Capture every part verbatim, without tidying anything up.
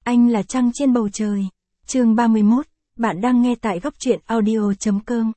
Anh là trăng trên bầu trời. Chương ba mươi mốt, bạn đang nghe tại góc truyện audio chấm com.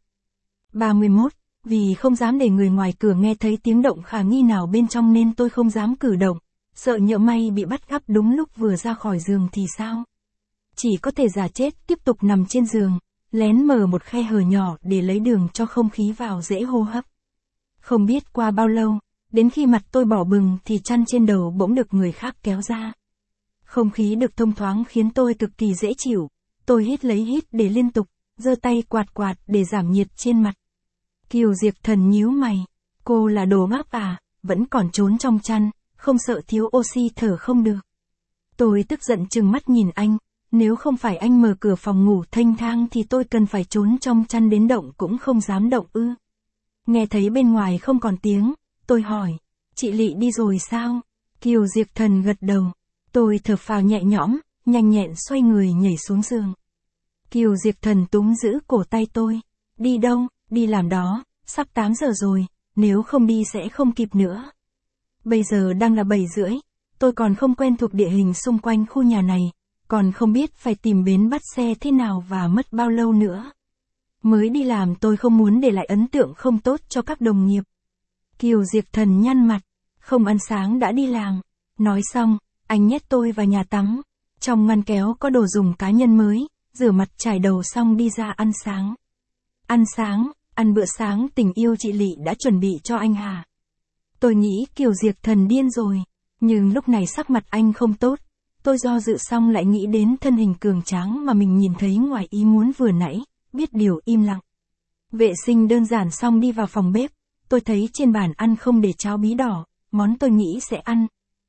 ba mươi mốt, vì không dám để người ngoài cửa nghe thấy tiếng động khả nghi nào bên trong nên tôi không dám cử động, sợ nhỡ may bị bắt gặp đúng lúc vừa ra khỏi giường thì sao? Chỉ có thể giả chết tiếp tục nằm trên giường, lén mở một khe hở nhỏ để lấy đường cho không khí vào dễ hô hấp. Không biết qua bao lâu, đến khi mặt tôi đỏ bừng thì chăn trên đầu bỗng được người khác kéo ra. Không khí được thông thoáng khiến tôi cực kỳ dễ chịu, tôi hít lấy hít để liên tục, giơ tay quạt quạt để giảm nhiệt trên mặt. Kiều Diệp Thần nhíu mày, cô là đồ ngáp à, vẫn còn trốn trong chăn, không sợ thiếu oxy thở không được. Tôi tức giận trừng mắt nhìn anh, nếu không phải anh mở cửa phòng ngủ thênh thang thì tôi cần phải trốn trong chăn đến động cũng không dám động ư. Nghe thấy bên ngoài không còn tiếng, tôi hỏi, chị Lị đi rồi sao? Kiều Diệp Thần gật đầu. Tôi thở phào nhẹ nhõm, nhanh nhẹn xoay người nhảy xuống giường. Kiều Diệp Thần túm giữ cổ tay tôi. Đi đâu, đi làm đó, sắp tám giờ rồi, nếu không đi sẽ không kịp nữa. Bây giờ đang là bảy rưỡi, tôi còn không quen thuộc địa hình xung quanh khu nhà này, còn không biết phải tìm bến bắt xe thế nào và mất bao lâu nữa. Mới đi làm tôi không muốn để lại ấn tượng không tốt cho các đồng nghiệp. Kiều Diệp Thần nhăn mặt, không ăn sáng đã đi làm. Nói xong, anh nhét tôi vào nhà tắm. Trong ngăn kéo có đồ dùng cá nhân mới, rửa mặt chải đầu xong đi ra ăn sáng. Ăn sáng, ăn bữa sáng tình yêu chị Lị đã chuẩn bị cho anh hả? Tôi nghĩ Kiều Diệp Thần điên rồi, nhưng lúc này sắc mặt anh không tốt. Tôi do dự xong lại nghĩ đến thân hình cường tráng mà mình nhìn thấy ngoài ý muốn vừa nãy, biết điều im lặng. Vệ sinh đơn giản xong đi vào phòng bếp, tôi thấy trên bàn ăn không để cháo bí đỏ, món tôi nghĩ sẽ ăn.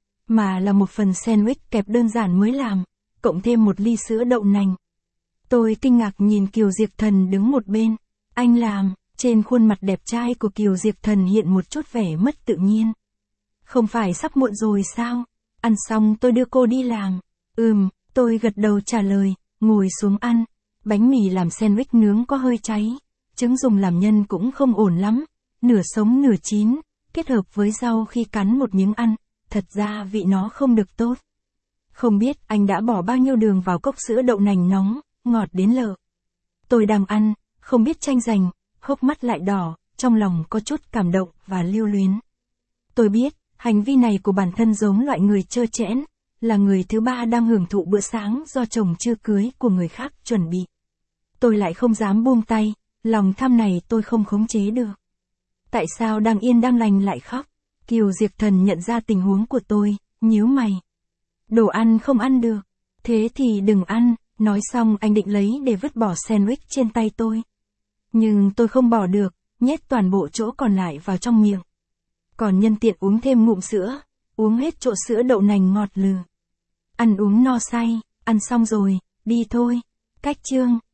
Mà là một phần sandwich kẹp đơn giản mới làm, cộng thêm một ly sữa đậu nành. Tôi kinh ngạc nhìn Kiều Diệp Thần đứng một bên. Anh làm, trên khuôn mặt đẹp trai của Kiều Diệp Thần hiện một chút vẻ mất tự nhiên. Không phải sắp muộn rồi sao? Ăn xong tôi đưa cô đi làm. Ừm, tôi gật đầu trả lời, ngồi xuống ăn. Bánh mì làm sandwich nướng có hơi cháy. Trứng dùng làm nhân cũng không ổn lắm. Nửa sống nửa chín, kết hợp với rau khi cắn một miếng ăn. Thật ra vị nó không được tốt. Không biết anh đã bỏ bao nhiêu đường vào cốc sữa đậu nành nóng, ngọt đến lợ. Tôi đang ăn, không biết tranh giành, hốc mắt lại đỏ, trong lòng có chút cảm động và lưu luyến. Tôi biết, hành vi này của bản thân giống loại người trơ trẽn, là người thứ ba đang hưởng thụ bữa sáng do chồng chưa cưới của người khác chuẩn bị. Tôi lại không dám buông tay, lòng tham này tôi không khống chế được. Tại sao đang yên đang lành lại khóc? Kiều Diệp Thần nhận ra tình huống của tôi, nhíu mày. Đồ ăn không ăn được, thế thì đừng ăn, nói xong anh định lấy để vứt bỏ sandwich trên tay tôi. Nhưng tôi không bỏ được, nhét toàn bộ chỗ còn lại vào trong miệng. Còn nhân tiện uống thêm ngụm sữa, uống hết chỗ sữa đậu nành ngọt lừ. Ăn uống no say, ăn xong rồi, đi thôi. Cách chương.